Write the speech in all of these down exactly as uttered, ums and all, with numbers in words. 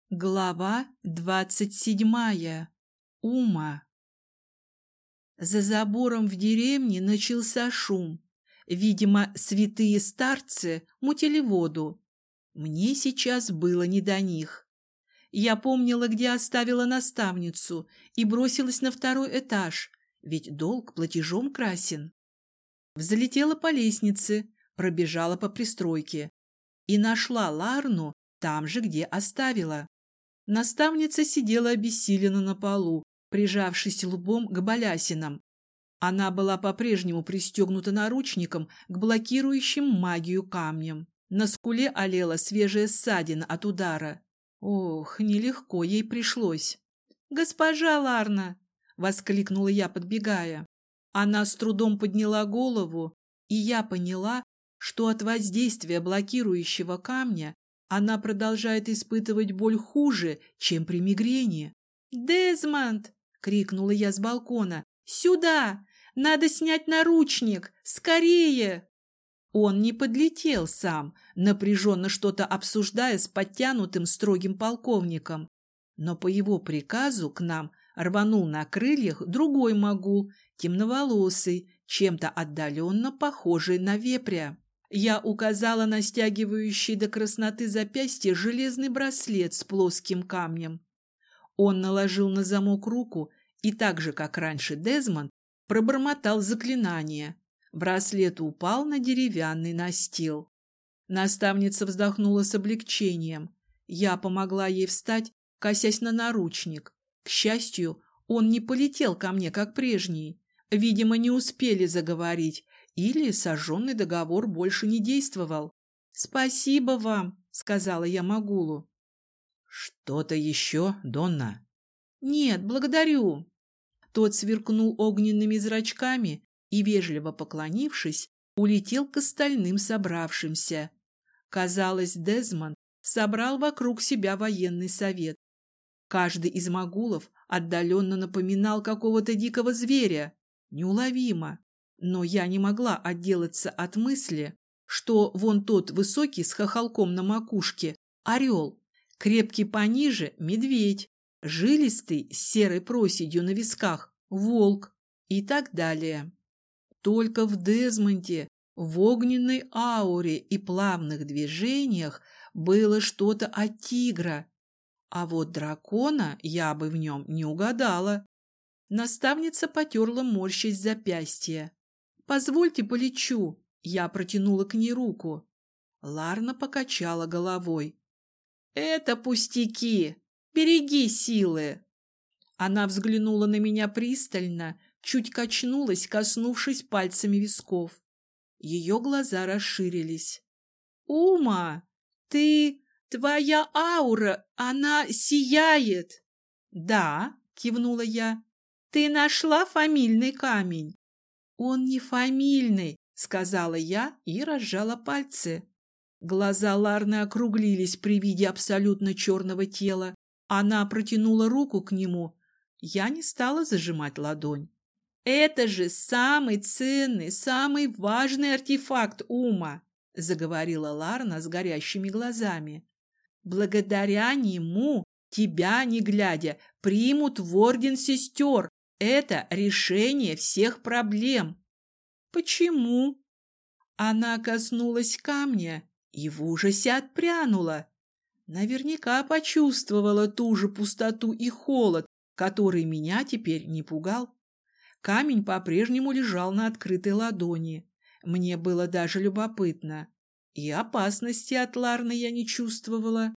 Глава двадцать седьмая. Ума. За забором в деревне начался шум. Видимо, святые старцы мутили воду. Мне сейчас было не до них. Я помнила, где оставила наставницу, и бросилась на второй этаж, ведь долг платежом красен. Взлетела по лестнице, пробежала по пристройке и нашла Ларну там же, где оставила. Наставница сидела обессиленно на полу, прижавшись лбом к балясинам. Она была по-прежнему пристегнута наручником к блокирующим магию камням. На скуле олела свежая ссадина от удара. Ох, нелегко ей пришлось. «Госпожа Ларна!» — воскликнула я, подбегая. Она с трудом подняла голову, и я поняла, что от воздействия блокирующего камня она продолжает испытывать боль хуже, чем при мигрени. «Дезмонд!» — крикнула я с балкона. «Сюда! Надо снять наручник! Скорее!» Он не подлетел сам, напряженно что-то обсуждая с подтянутым строгим полковником. Но по его приказу к нам рванул на крыльях другой могул, темноволосый, чем-то отдаленно похожий на вепря. Я указала на стягивающий до красноты запястье железный браслет с плоским камнем. Он наложил на замок руку и так же, как раньше Дезмонд, пробормотал заклинание. Браслет упал на деревянный настил. Наставница вздохнула с облегчением. Я помогла ей встать, косясь на наручник. К счастью, он не полетел ко мне, как прежний. Видимо, не успели заговорить, или сожженный договор больше не действовал. «Спасибо вам», — сказала я Магулу. «Что-то еще, Донна?» «Нет, благодарю». Тот сверкнул огненными зрачками и, вежливо поклонившись, улетел к остальным собравшимся. Казалось, Дезмонд собрал вокруг себя военный совет. Каждый из магулов отдаленно напоминал какого-то дикого зверя. Неуловимо. Но я не могла отделаться от мысли, что вон тот высокий с хохолком на макушке – орел, крепкий пониже – медведь, жилистый с серой проседью на висках – волк и так далее. Только в Дезмонде, в огненной ауре и плавных движениях было что-то от тигра, а вот дракона я бы в нем не угадала. Наставница потерла морщась запястье. «Позвольте полечу». Я протянула к ней руку. Ларна покачала головой. «Это пустяки. Береги силы». Она взглянула на меня пристально, чуть качнулась, коснувшись пальцами висков. Ее глаза расширились. «Ума, ты... твоя аура, она сияет!» «Да», — кивнула я. «Ты нашла фамильный камень?» «Он не фамильный», — сказала я и разжала пальцы. Глаза Ларны округлились при виде абсолютно черного тела. Она протянула руку к нему. Я не стала зажимать ладонь. «Это же самый ценный, самый важный артефакт Ума», — заговорила Ларна с горящими глазами. «Благодаря нему тебя, не глядя, примут в орден сестер. Это решение всех проблем». «Почему?» Она коснулась камня и в ужасе отпрянула. Наверняка почувствовала ту же пустоту и холод, который меня теперь не пугал. Камень по-прежнему лежал на открытой ладони. Мне было даже любопытно. И опасности от Ларны я не чувствовала.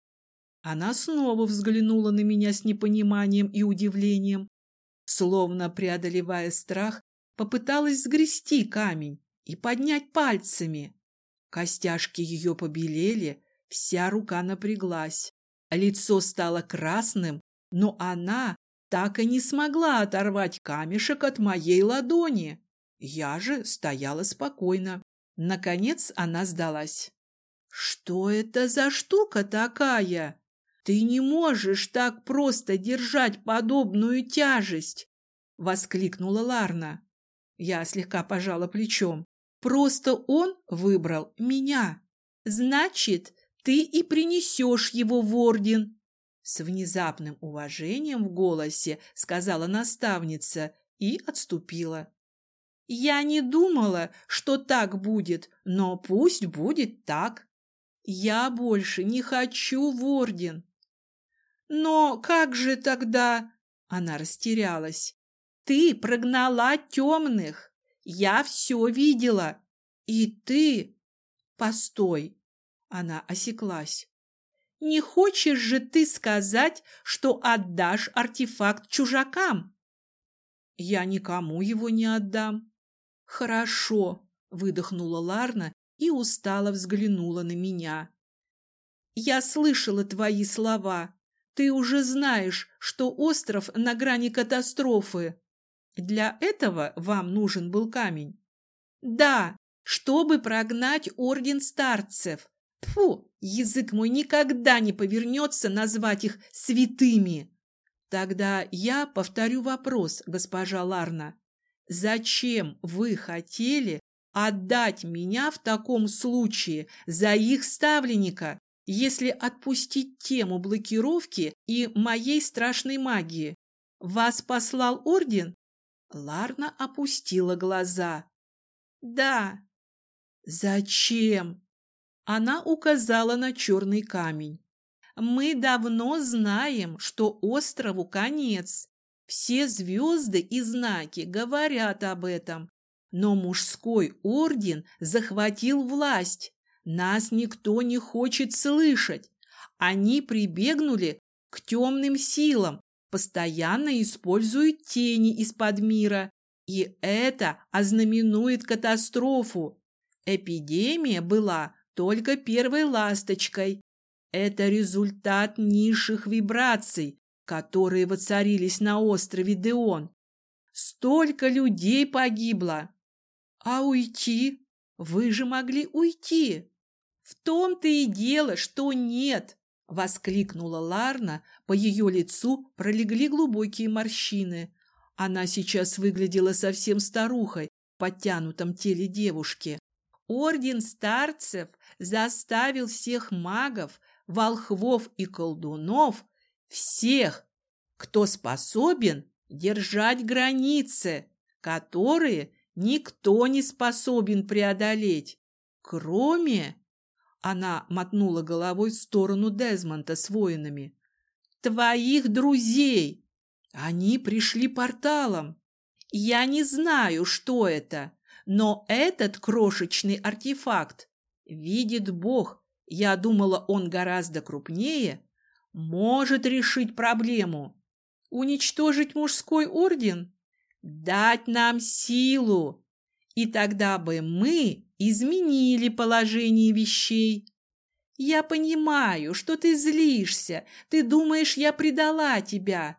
Она снова взглянула на меня с непониманием и удивлением. Словно преодолевая страх, попыталась сгрести камень и поднять пальцами. Костяшки ее побелели, вся рука напряглась. Лицо стало красным, но она так и не смогла оторвать камешек от моей ладони. Я же стояла спокойно. Наконец она сдалась. «Что это за штука такая? Ты не можешь так просто держать подобную тяжесть!» — воскликнула Ларна. Я слегка пожала плечом. «Просто он выбрал меня. Значит, ты и принесешь его в орден». С внезапным уважением в голосе сказала наставница и отступила. Я не думала, что так будет, но пусть будет так. Я больше не хочу в орден. Но как же тогда? Она растерялась. Ты прогнала темных. Я все видела. И ты... Постой. Она осеклась. Не хочешь же ты сказать, что отдашь артефакт чужакам? Я никому его не отдам. Хорошо, выдохнула Ларна и устало взглянула на меня. Я слышала твои слова. Ты уже знаешь, что остров на грани катастрофы. Для этого вам нужен был камень? Да, чтобы прогнать орден старцев. Тьфу, язык мой никогда не повернется назвать их святыми. Тогда я повторю вопрос, госпожа Ларна. Зачем вы хотели отдать меня в таком случае за их ставленника, если отпустить тему блокировки и моей страшной магии? Вас послал орден? Ларна опустила глаза. Да. Зачем? Она указала на черный камень. Мы давно знаем, что острову конец. Все звезды и знаки говорят об этом. Но мужской орден захватил власть. Нас никто не хочет слышать. Они прибегнули к темным силам, постоянно используют тени из-под мира. И это ознаменует катастрофу. Эпидемия была только первой ласточкой. Это результат низших вибраций, которые воцарились на острове Деон. Столько людей погибло. А уйти? Вы же могли уйти. В том-то и дело, что нет, воскликнула Ларна. По ее лицу пролегли глубокие морщины. Она сейчас выглядела совсем старухой в подтянутом теле девушки. Орден старцев заставил всех магов, волхвов и колдунов, всех, кто способен держать границы, которые никто не способен преодолеть, кроме... Она мотнула головой в сторону Дезмонда с воинами. Твоих друзей. Они пришли порталом. Я не знаю, что это, но этот крошечный артефакт, видит Бог, я думала, он гораздо крупнее, может решить проблему. Уничтожить мужской орден? Дать нам силу. И тогда бы мы изменили положение вещей. Я понимаю, что ты злишься, ты думаешь, я предала тебя.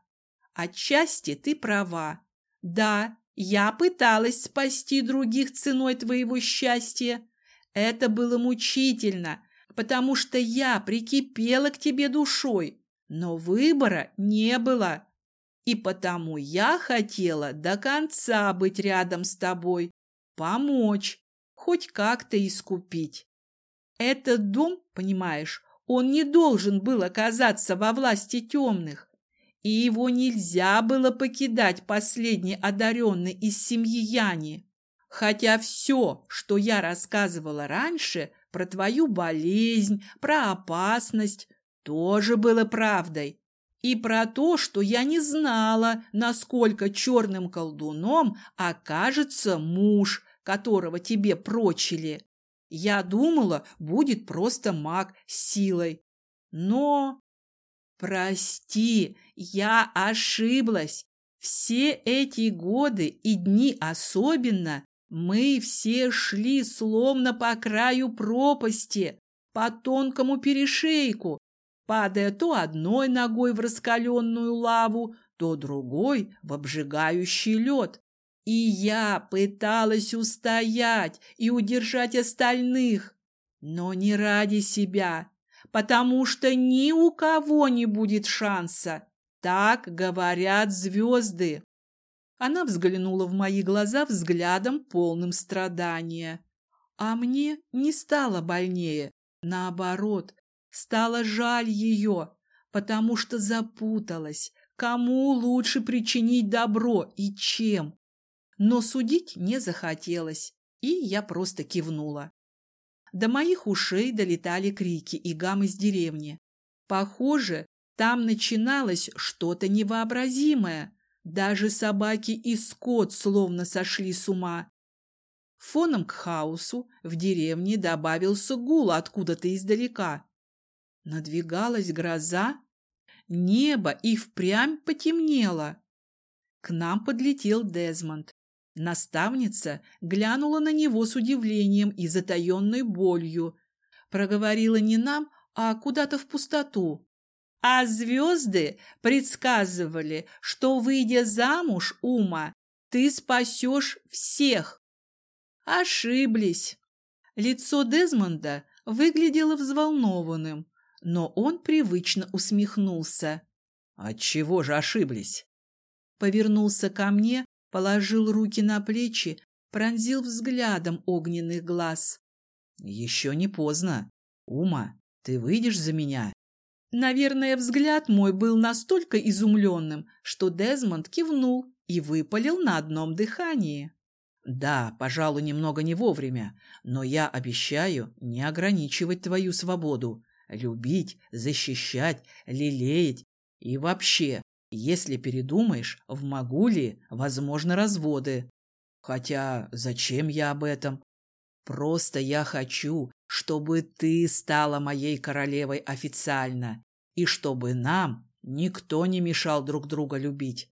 Отчасти ты права. Да, я пыталась спасти других ценой твоего счастья. Это было мучительно, потому что я прикипела к тебе душой, но выбора не было. И потому я хотела до конца быть рядом с тобой, помочь, хоть как-то искупить. Этот дом, понимаешь, он не должен был оказаться во власти темных, и его нельзя было покидать последний одаренный из семьи Яни. Хотя все, что я рассказывала раньше про твою болезнь, про опасность, тоже было правдой. И про то, что я не знала, насколько черным колдуном окажется муж, которого тебе прочили. Я думала, будет просто маг с силой. Но... Прости, я ошиблась. Все эти годы и дни особенно мы все шли словно по краю пропасти, по тонкому перешейку, падая то одной ногой в раскаленную лаву, то другой в обжигающий лед. И я пыталась устоять и удержать остальных, но не ради себя, потому что ни у кого не будет шанса. Так говорят звезды. Она взглянула в мои глаза взглядом, полным страдания. А мне не стало больнее. Наоборот, стало жаль ее, потому что запуталась, кому лучше причинить добро и чем. Но судить не захотелось, и я просто кивнула. До моих ушей долетали крики и гам из деревни. Похоже, там начиналось что-то невообразимое. Даже собаки и скот словно сошли с ума. Фоном к хаосу в деревне добавился гул откуда-то издалека. Надвигалась гроза. Небо и впрямь потемнело. К нам подлетел Дезмонд. Наставница глянула на него с удивлением и затаенной болью. Проговорила не нам, а куда-то в пустоту. А звезды предсказывали, что, выйдя замуж, Ума, ты спасешь всех. Ошиблись. Лицо Дезмонда выглядело взволнованным, но он привычно усмехнулся. Отчего же ошиблись? Повернулся ко мне, положил руки на плечи, пронзил взглядом огненных глаз. Еще не поздно. Ума, ты выйдешь за меня? Наверное, взгляд мой был настолько изумленным, что Дезмонд кивнул и выпалил на одном дыхании. Да, пожалуй, немного не вовремя, но я обещаю не ограничивать твою свободу, любить, защищать, лелеять и вообще, если передумаешь, в Могулии возможны разводы. Хотя зачем я об этом? Просто я хочу, чтобы ты стала моей королевой официально, и чтобы нам никто не мешал друг друга любить.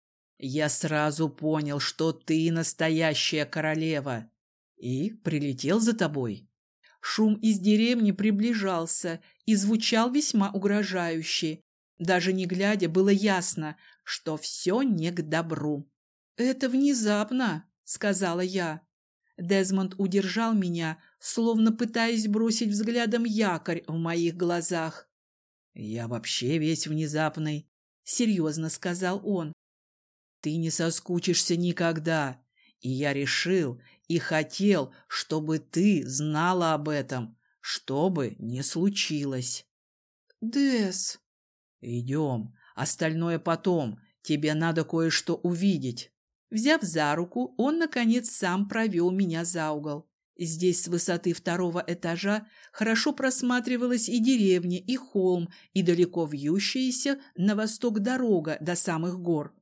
Я сразу понял, что ты настоящая королева, и прилетел за тобой. Шум из деревни приближался и звучал весьма угрожающе. Даже не глядя, было ясно, что все не к добру. «Это внезапно», — сказала я. Дезмонд удержал меня, словно пытаясь бросить взглядом якорь в моих глазах. «Я вообще весь внезапный», — серьезно сказал он. «Ты не соскучишься никогда, и я решил и хотел, чтобы ты знала об этом, что бы ни случилось». «Дез...» «Идем, остальное потом, тебе надо кое-что увидеть». Взяв за руку, он, наконец, сам провел меня за угол. Здесь с высоты второго этажа хорошо просматривалась и деревня, и холм, и далеко вьющаяся на восток дорога до самых гор.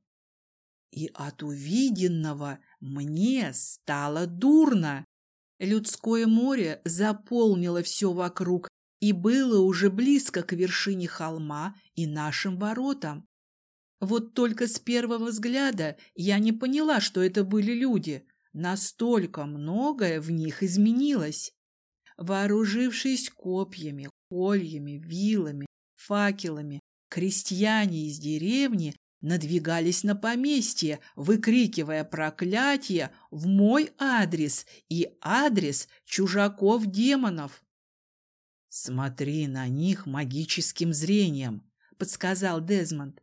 И от увиденного мне стало дурно. Людское море заполнило все вокруг и было уже близко к вершине холма и нашим воротам. Вот только с первого взгляда я не поняла, что это были люди. Настолько многое в них изменилось. Вооружившись копьями, кольями, вилами, факелами, крестьяне из деревни надвигались на поместье, выкрикивая проклятия в мой адрес и адрес чужаков-демонов. «Смотри на них магическим зрением», — подсказал Дезмонд.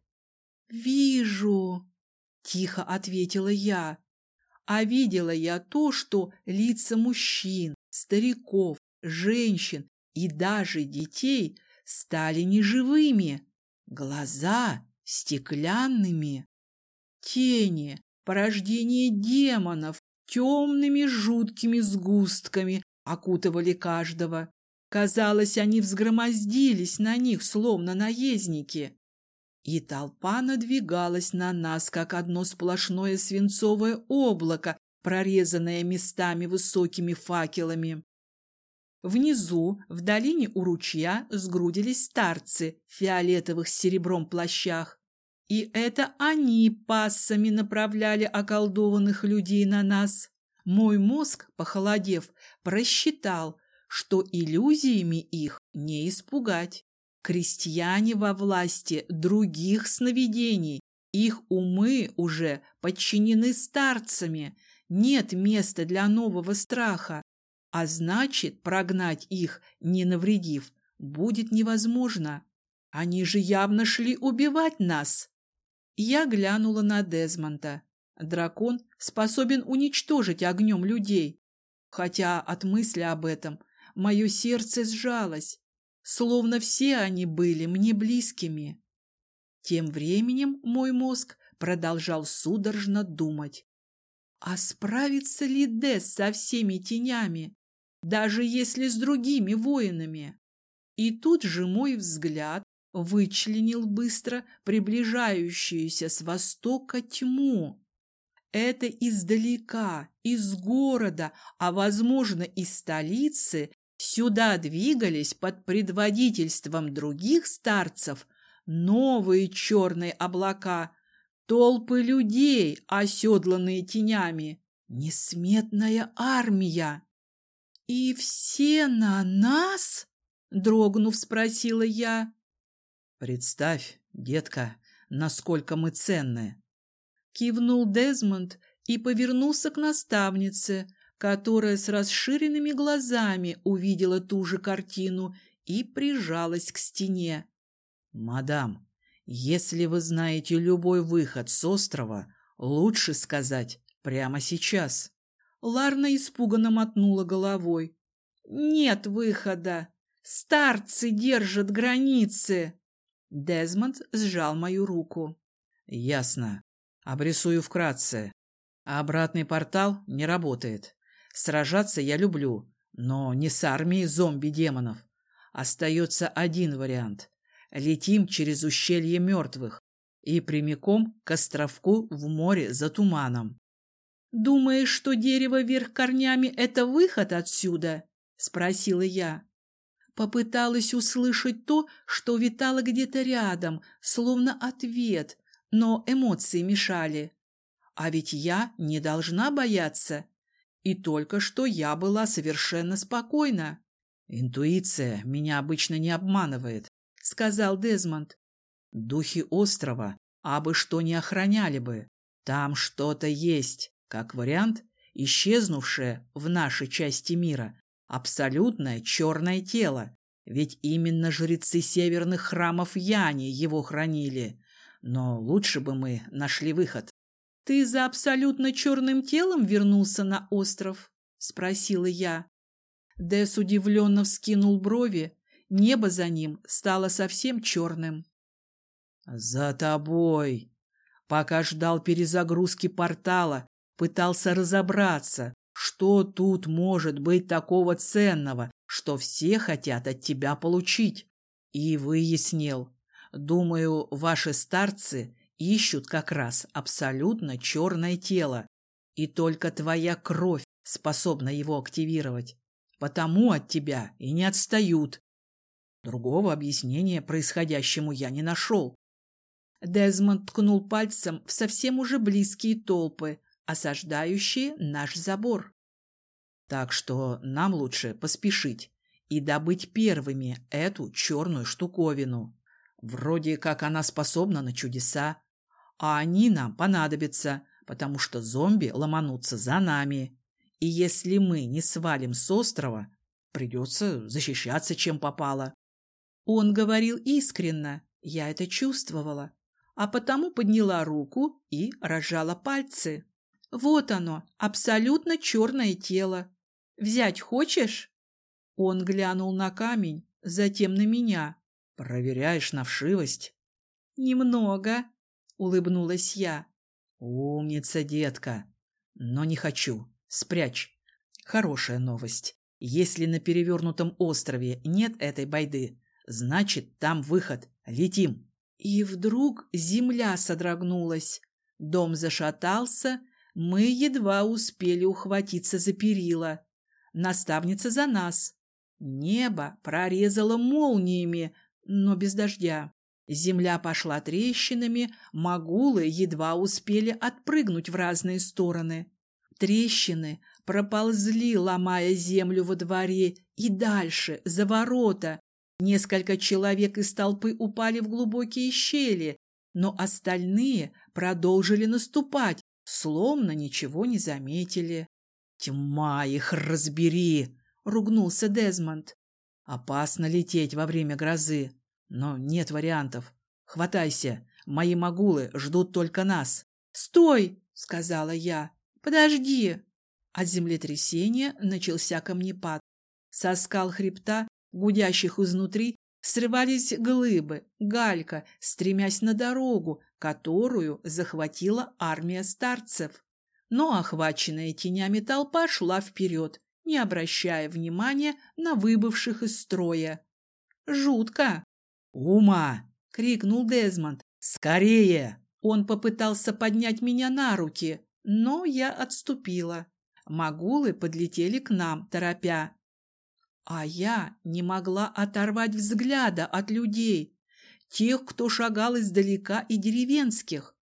«Вижу», — тихо ответила я. А видела я то, что лица мужчин, стариков, женщин и даже детей стали неживыми, глаза стеклянными. Тени, порождение демонов, темными жуткими сгустками окутывали каждого. Казалось, они взгромоздились на них, словно наездники. И толпа надвигалась на нас, как одно сплошное свинцовое облако, прорезанное местами высокими факелами. Внизу, в долине у ручья, сгрудились старцы в фиолетовых с серебром плащах. И это они пассами направляли околдованных людей на нас. Мой мозг, похолодев, просчитал, что иллюзиями их не испугать. Крестьяне во власти других сновидений, их умы уже подчинены старцами, нет места для нового страха, а значит, прогнать их, не навредив, будет невозможно. Они же явно шли убивать нас. Я глянула на Дезмонда. Дракон способен уничтожить огнем людей. Хотя от мысли об этом мое сердце сжалось. словно все они были мне близкими. Тем временем мой мозг продолжал судорожно думать. А справится ли Дес со всеми тенями, даже если с другими воинами? И тут же мой взгляд вычленил быстро приближающуюся с востока тьму. Это издалека, из города, а, возможно, из столицы, сюда двигались под предводительством других старцев новые черные облака, толпы людей, оседланные тенями, несметная армия. «И все на нас?» — дрогнув, спросила я. «Представь, детка, насколько мы ценны!» Кивнул Дезмонд и повернулся к наставнице, которая с расширенными глазами увидела ту же картину и прижалась к стене. «Мадам, если вы знаете любой выход с острова, лучше сказать прямо сейчас». Ларна испуганно мотнула головой. «Нет выхода! Старцы держат границы!» Дезмонд сжал мою руку. «Ясно. Обрисую вкратце. Обратный портал не работает. Сражаться я люблю, но не с армией зомби-демонов. Остается один вариант. Летим через ущелье мертвых и прямиком к островку в море за туманом». «Думаешь, что дерево вверх корнями — это выход отсюда?» — спросила я. Попыталась услышать то, что витало где-то рядом, словно ответ, но эмоции мешали. А ведь я не должна бояться. И только что я была совершенно спокойна. «Интуиция меня обычно не обманывает», — сказал Дезмонд. «Духи острова абы что не охраняли бы. Там что-то есть. Как вариант, исчезнувшее в нашей части мира абсолютное черное тело, ведь именно жрецы северных храмов Яни его хранили. Но лучше бы мы нашли выход». «Ты за абсолютно черным телом вернулся на остров?» — спросила я. Дес удивленно вскинул брови, небо за ним стало совсем черным. «За тобой!» Пока ждал перезагрузки портала, пытался разобраться, что тут может быть такого ценного, что все хотят от тебя получить. И выяснил. Думаю, ваши старцы ищут как раз абсолютно черное тело, и только твоя кровь способна его активировать. Потому от тебя и не отстают. Другого объяснения происходящему я не нашел. Дезмонд ткнул пальцем в совсем уже близкие толпы, осаждающие наш забор. Так что нам лучше поспешить и добыть первыми эту черную штуковину. Вроде как она способна на чудеса, а они нам понадобятся, потому что зомби ломанутся за нами. И если мы не свалим с острова, придется защищаться, чем попало. Он говорил искренно, я это чувствовала, а потому подняла руку и разжала пальцы. Вот оно, абсолютно черное тело. Взять хочешь? Он глянул на камень, затем на меня. Проверяешь на вшивость? Немного, улыбнулась я. Умница, детка. Но не хочу. Спрячь. Хорошая новость. Если на перевернутом острове нет этой байды, значит, там выход. Летим. И вдруг земля содрогнулась. Дом зашатался. Мы едва успели ухватиться за перила. Наставница за нас. Небо прорезало молниями, но без дождя. Земля пошла трещинами, могулы едва успели отпрыгнуть в разные стороны. Трещины проползли, ломая землю во дворе, и дальше, за ворота. Несколько человек из толпы упали в глубокие щели, но остальные продолжили наступать, словно ничего не заметили. «Тьма их разбери!» — ругнулся Дезмонд. «Опасно лететь во время грозы, но нет вариантов. Хватайся, мои могулы ждут только нас». «Стой!» — сказала я. «Подожди!» От землетрясения начался камнепад. Со скал хребта, гудящих изнутри, Срывались глыбы, галька, стремясь на дорогу, которую захватила армия старцев. Но охваченная тенями толпа шла вперед, не обращая внимания на выбывших из строя. Жутко. «Ума!» — крикнул Дезмонд. «Скорее!» Он попытался поднять меня на руки, но я отступила. Магулы подлетели к нам, торопя. А я не могла оторвать взгляда от людей, тех, кто шагал издалека, и деревенских.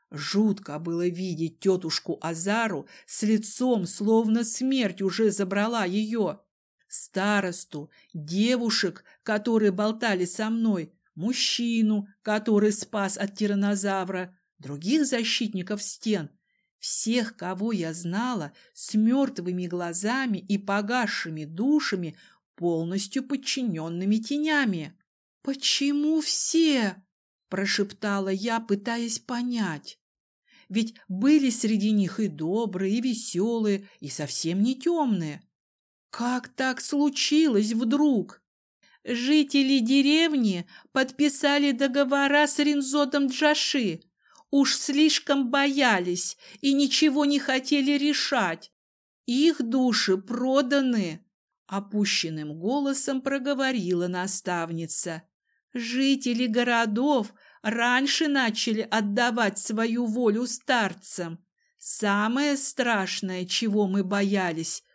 Жутко было видеть тетушку Азару с лицом, словно смерть уже забрала ее. Старосту, девушек, которые болтали со мной, мужчину, который спас от тираннозавра, других защитников стен, всех, кого я знала, с мертвыми глазами и погасшими душами, полностью подчиненными тенями. «Почему все?» – прошептала я, пытаясь понять. Ведь были среди них и добрые, и веселые, и совсем не темные. Как так случилось вдруг? Жители деревни подписали договора с Ринзотом Джаши. Уж слишком боялись и ничего не хотели решать. Их души проданы, — опущенным голосом проговорила наставница. Жители городов раньше начали отдавать свою волю старцам. Самое страшное, чего мы боялись,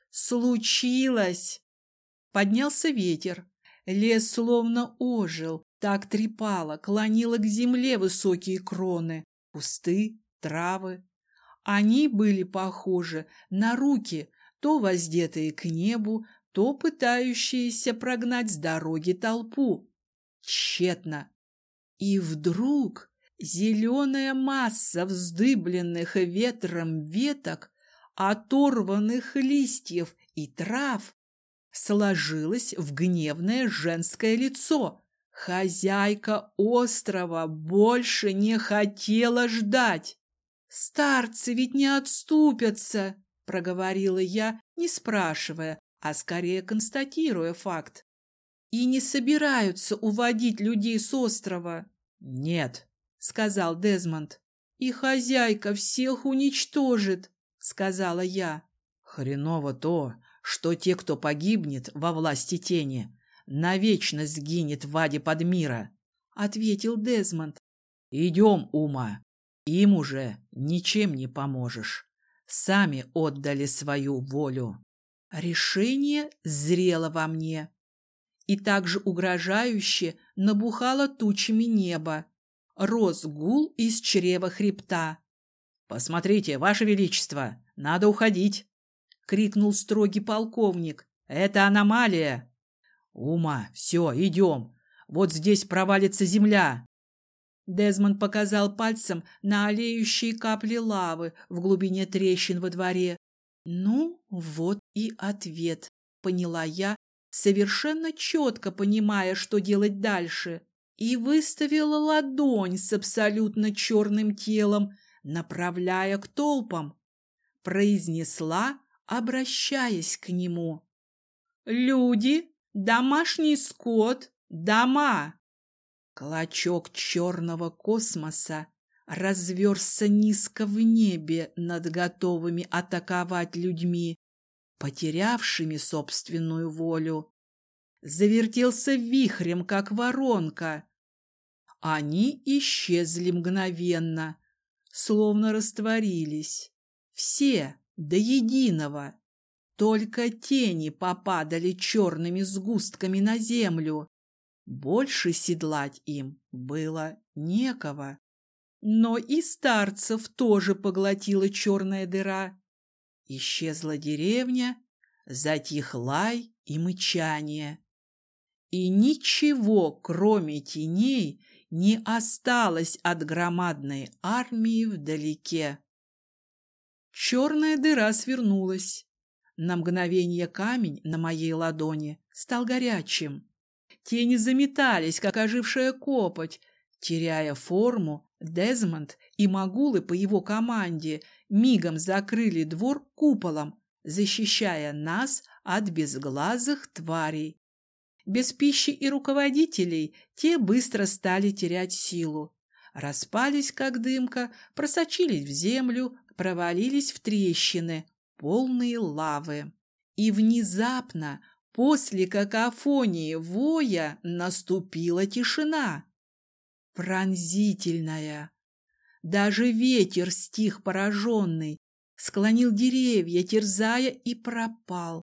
случилось. Поднялся ветер. Лес словно ожил, так трепало, клонило к земле высокие кроны, кусты, травы. Они были похожи на руки, то воздетые к небу, то пытающиеся прогнать с дороги толпу. Тщетно. И вдруг зеленая масса вздыбленных ветром веток, оторванных листьев и трав сложилась в гневное женское лицо. Хозяйка острова больше не хотела ждать. «Старцы ведь не отступятся», — проговорила я, не спрашивая, а скорее констатируя факт. «И не собираются уводить людей с острова». «Нет», — сказал Дезмонд. «И хозяйка всех уничтожит», — сказала я. «Хреново то, что те, кто погибнет во власти тени, навечно сгинет в аде Подмира», — ответил Дезмонд. «Идем, Ума, им уже ничем не поможешь. Сами отдали свою волю». Решение зрело во мне. И также угрожающе набухало тучами небо. Рос гул из чрева хребта. «Посмотрите, Ваше Величество, надо уходить!» — крикнул строгий полковник. «Это аномалия!» «Ума, все, идем! Вот здесь провалится земля!» Дезмонд показал пальцем на олеющие капли лавы в глубине трещин во дворе. «Ну, вот и ответ», — поняла я, совершенно четко понимая, что делать дальше, и выставила ладонь с абсолютно черным телом, направляя к толпам. Произнесла, обращаясь к нему. «Люди, домашний скот, дома!» Клочок черного космоса разверзся низко в небе над готовыми атаковать людьми, потерявшими собственную волю. Завертелся вихрем, как воронка. Они исчезли мгновенно, словно растворились. Все до единого. Только тени попадали черными сгустками на землю. Больше седлать им было некого. Но и старцев тоже поглотила черная дыра. Исчезла деревня, затих лай и мычание. И ничего, кроме теней, не осталось от громадной армии вдалеке. Черная дыра свернулась. На мгновение камень на моей ладони стал горячим. Тени заметались, как ожившая копоть. Теряя форму, Дезмонд и магулы по его команде мигом закрыли двор куполом, защищая нас от безглазых тварей. Без пищи и руководителей те быстро стали терять силу. Распались, как дымка, просочились в землю, провалились в трещины, полные лавы. И внезапно, после какофонии воя, наступила тишина. Пронзительная. Даже ветер стих пораженный, склонил деревья, терзая, и пропал.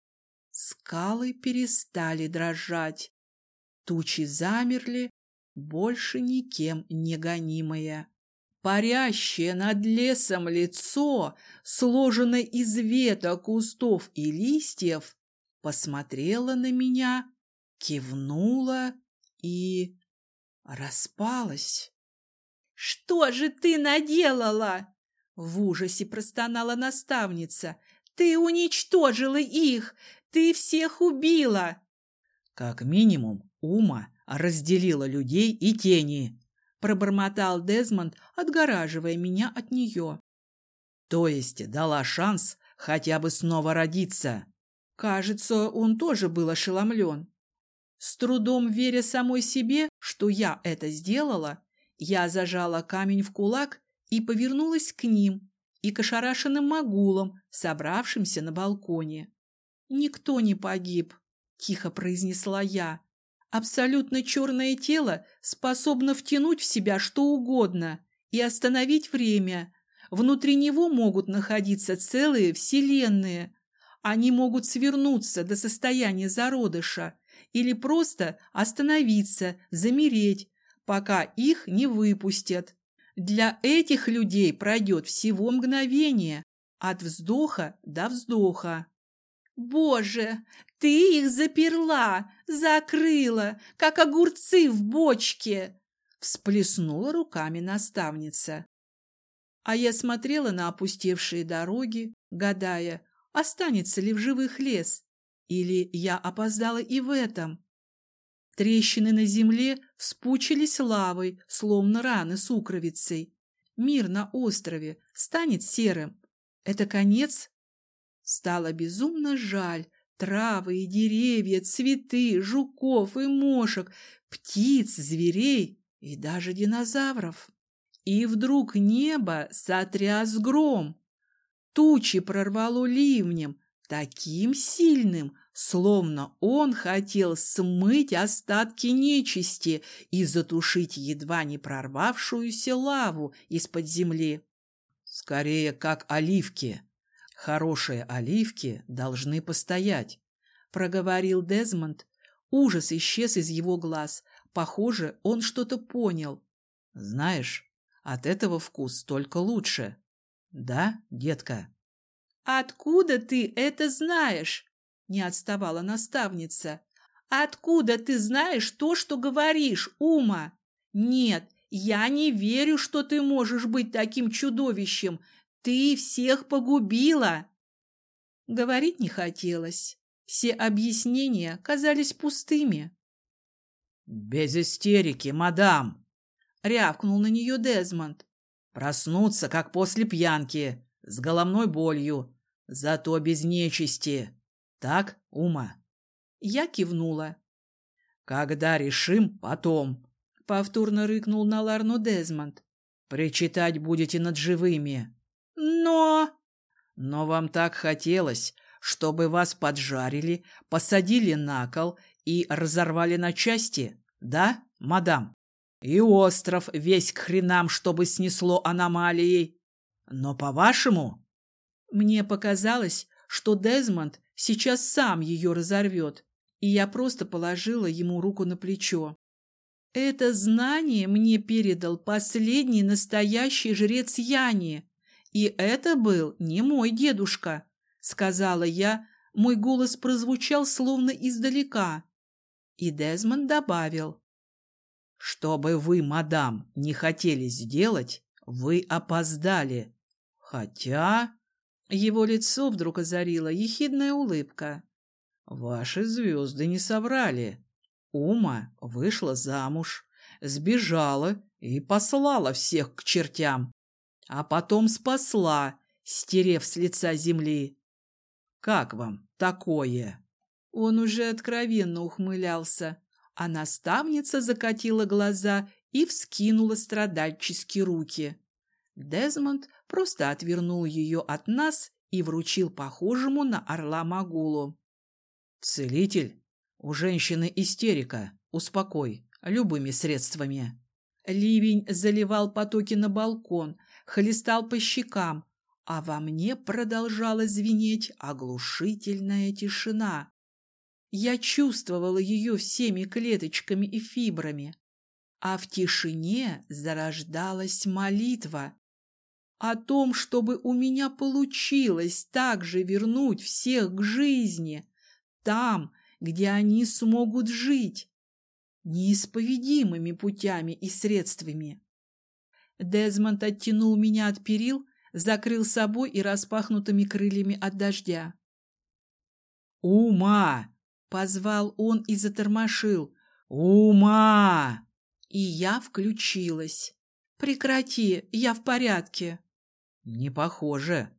Скалы перестали дрожать. Тучи замерли, больше никем не гонимые. Парящее над лесом лицо, сложенное из веток, кустов и листьев, посмотрело на меня, кивнуло и распалось. «Что же ты наделала?» — в ужасе простонала наставница. «Ты уничтожила их! Ты всех убила!» «Как минимум, Ума разделила людей и тени», — пробормотал Дезмонд, отгораживая меня от нее. «То есть дала шанс хотя бы снова родиться». Кажется, он тоже был ошеломлен. С трудом веря самой себе, что я это сделала, я зажала камень в кулак и повернулась к ним и к ошарашенным могулам, собравшимся на балконе. «Никто не погиб», — тихо произнесла я. «Абсолютно черное тело способно втянуть в себя что угодно и остановить время. Внутри него могут находиться целые вселенные. Они могут свернуться до состояния зародыша или просто остановиться, замереть, пока их не выпустят. Для этих людей пройдет всего мгновение, от вздоха до вздоха». «Боже, ты их заперла, закрыла, как огурцы в бочке!» — всплеснула руками наставница. А я смотрела на опустевшие дороги, гадая, останется ли в живых лес, или я опоздала и в этом. Трещины на земле вспучились лавой, словно раны сукровицей. Мир на острове станет серым. Это конец? Стало безумно жаль травы и деревья, цветы, жуков и мошек, птиц, зверей и даже динозавров. И вдруг небо сотряс гром. Тучи прорвало ливнем, таким сильным, словно он хотел смыть остатки нечисти и затушить едва не прорвавшуюся лаву из-под земли. «Скорее, как оливки. Хорошие оливки должны постоять», — проговорил Дезмонд. Ужас исчез из его глаз. Похоже, он что-то понял. «Знаешь, от этого вкус только лучше. Да, детка?» «Откуда ты это знаешь?» — не отставала наставница. «Откуда ты знаешь то, что говоришь, Ума? Нет, я не верю, что ты можешь быть таким чудовищем. Ты всех погубила!» Говорить не хотелось. Все объяснения казались пустыми. «Без истерики, мадам!» — рявкнул на нее Дезмонд. «Проснуться, как после пьянки, с головной болью, зато без нечисти. Так, Ума?» Я кивнула. «Когда решим, потом», — повторно рыкнул на Ларну Дезмонд. «Причитать будете над живыми». «Но...» «Но вам так хотелось, чтобы вас поджарили, посадили на кол и разорвали на части, да, мадам? И остров весь к хренам, чтобы снесло аномалией. Но по-вашему...» Мне показалось, что Дезмонд сейчас сам ее разорвет, и я просто положила ему руку на плечо. Это знание мне передал последний настоящий жрец Яни, и это был не мой дедушка, сказала я, мой голос прозвучал словно издалека. И Дезмонд добавил: «Что бы вы, мадам, не хотели сделать, вы опоздали. Хотя...» Его лицо вдруг озарила ехидная улыбка. «Ваши звезды не соврали. Ума вышла замуж, сбежала и послала всех к чертям, а потом спасла, стерев с лица земли. Как вам такое?» Он уже откровенно ухмылялся, а наставница закатила глаза и вскинула страдальчески руки. Дезмонд просто отвернул ее от нас и вручил похожему на орла Магулу. «Целитель? У женщины истерика. Успокой. Любыми средствами». Ливень заливал потоки на балкон, хлестал по щекам, а во мне продолжала звенеть оглушительная тишина. Я чувствовала ее всеми клеточками и фибрами, а в тишине зарождалась молитва о том, чтобы у меня получилось также вернуть всех к жизни, там, где они смогут жить, неисповедимыми путями и средствами. Дезмонд оттянул меня от перил, закрыл собой и распахнутыми крыльями от дождя. «Ума!» — позвал он и затормошил. «Ума!» И я включилась. «Прекрати, я в порядке». «Не похоже».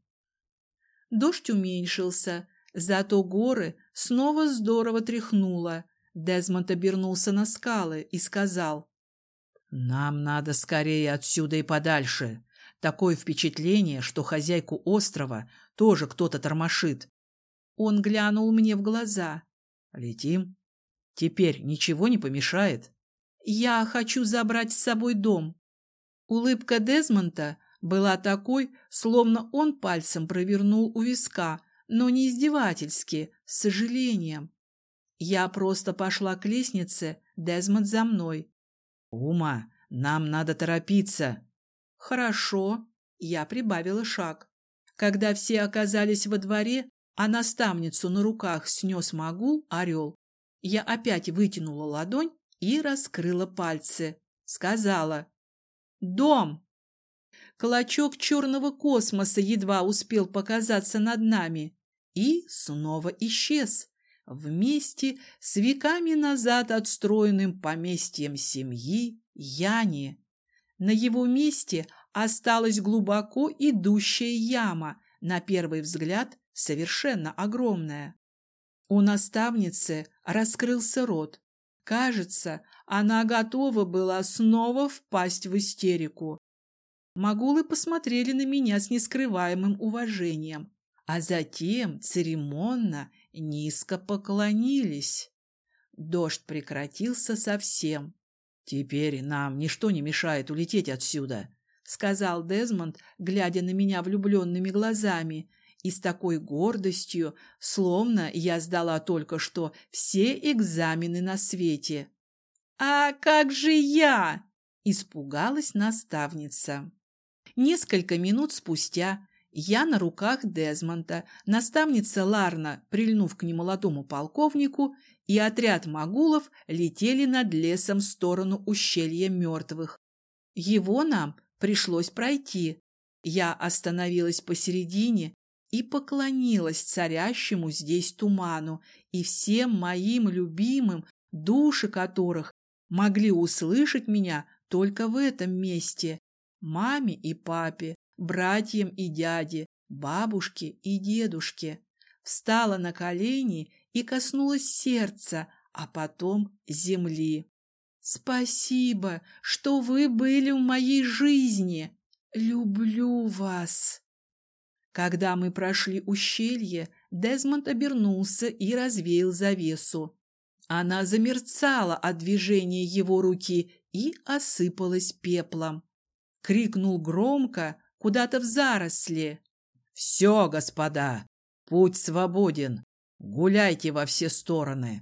Дождь уменьшился, зато горы снова здорово тряхнуло. Дезмонд обернулся на скалы и сказал: «Нам надо скорее отсюда и подальше. Такое впечатление, что хозяйку острова тоже кто-то тормошит». Он глянул мне в глаза. «Летим? Теперь ничего не помешает?» «Я хочу забрать с собой дом». Улыбка Дезмонда была такой, словно он пальцем провернул у виска, но не издевательски, с сожалением. Я просто пошла к лестнице, Дезмонд за мной. «Ума, нам надо торопиться». «Хорошо». Я прибавила шаг. Когда все оказались во дворе, а наставницу на руках снес Магул орел, я опять вытянула ладонь и раскрыла пальцы. Сказала: «Дом!» Клочок черного космоса едва успел показаться над нами и снова исчез вместе с веками назад отстроенным поместьем семьи Яни. На его месте осталась глубоко идущая яма, на первый взгляд совершенно огромная. У наставницы раскрылся рот. Кажется, она готова была снова впасть в истерику. Магулы посмотрели на меня с нескрываемым уважением, а затем церемонно низко поклонились. Дождь прекратился совсем. «Теперь нам ничто не мешает улететь отсюда», — сказал Дезмонд, глядя на меня влюбленными глазами, и с такой гордостью, словно я сдала только что все экзамены на свете. «А как же я?» — испугалась наставница. Несколько минут спустя я на руках Дезмонда, наставница Ларна, прильнув к немолодому полковнику, и отряд магулов летели над лесом в сторону ущелья мертвых. Его нам пришлось пройти. Я остановилась посередине и поклонилась царящему здесь туману и всем моим любимым, души которых могли услышать меня только в этом месте: маме и папе, братьям и дяде, бабушке и дедушке. Встала на колени и коснулась сердца, а потом земли. «Спасибо, что вы были в моей жизни. Люблю вас». Когда мы прошли ущелье, Дезмонд обернулся и развеял завесу. Она замерцала от движения его руки и осыпалась пеплом. Крикнул громко куда-то в заросли: «Все, господа, путь свободен. Гуляйте во все стороны».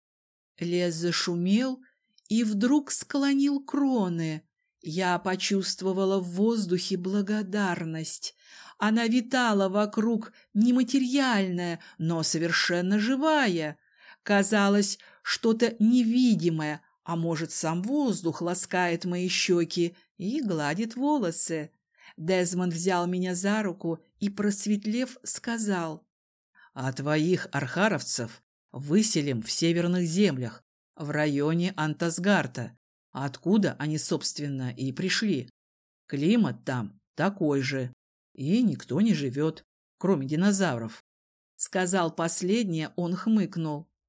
Лес зашумел и вдруг склонил кроны. Я почувствовала в воздухе благодарность. Она витала вокруг, нематериальная, но совершенно живая. Казалось, что-то невидимое, а может, сам воздух ласкает мои щеки и гладит волосы. Дезмонд взял меня за руку и, просветлев, сказал: «А твоих архаровцев выселим в северных землях, в районе Антасгарта, откуда они, собственно, и пришли. Климат там такой же, и никто не живет, кроме динозавров». Сказал последнее, он хмыкнул.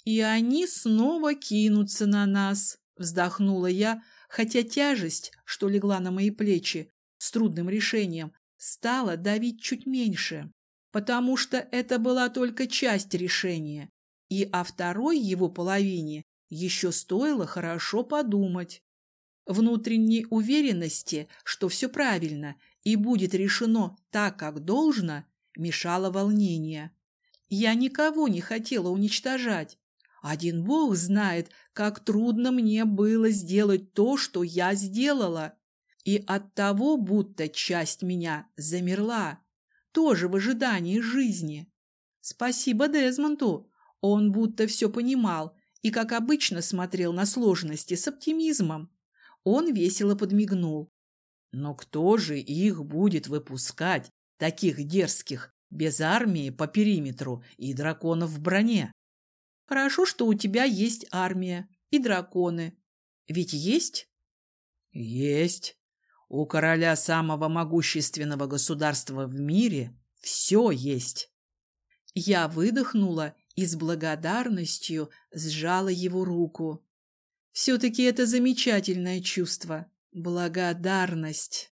И они снова кинутся на нас, вздохнула я, хотя тяжесть, что легла на мои плечи с трудным решением, стала давить чуть меньше, потому что это была только часть решения, и о второй его половине еще стоило хорошо подумать. Внутренней уверенности, что все правильно и будет решено так, как должно, мешало волнение. Я никого не хотела уничтожать. Один Бог знает, как трудно мне было сделать то, что я сделала. И оттого будто часть меня замерла, тоже в ожидании жизни. Спасибо Дезмонду, он будто все понимал и, как обычно, смотрел на сложности с оптимизмом. Он весело подмигнул. Но кто же их будет выпускать, таких дерзких, без армии по периметру и драконов в броне? Хорошо, что у тебя есть армия и драконы. Ведь есть? Есть. У короля самого могущественного государства в мире все есть. Я выдохнула и с благодарностью сжала его руку. Все-таки это замечательное чувство. Благодарность.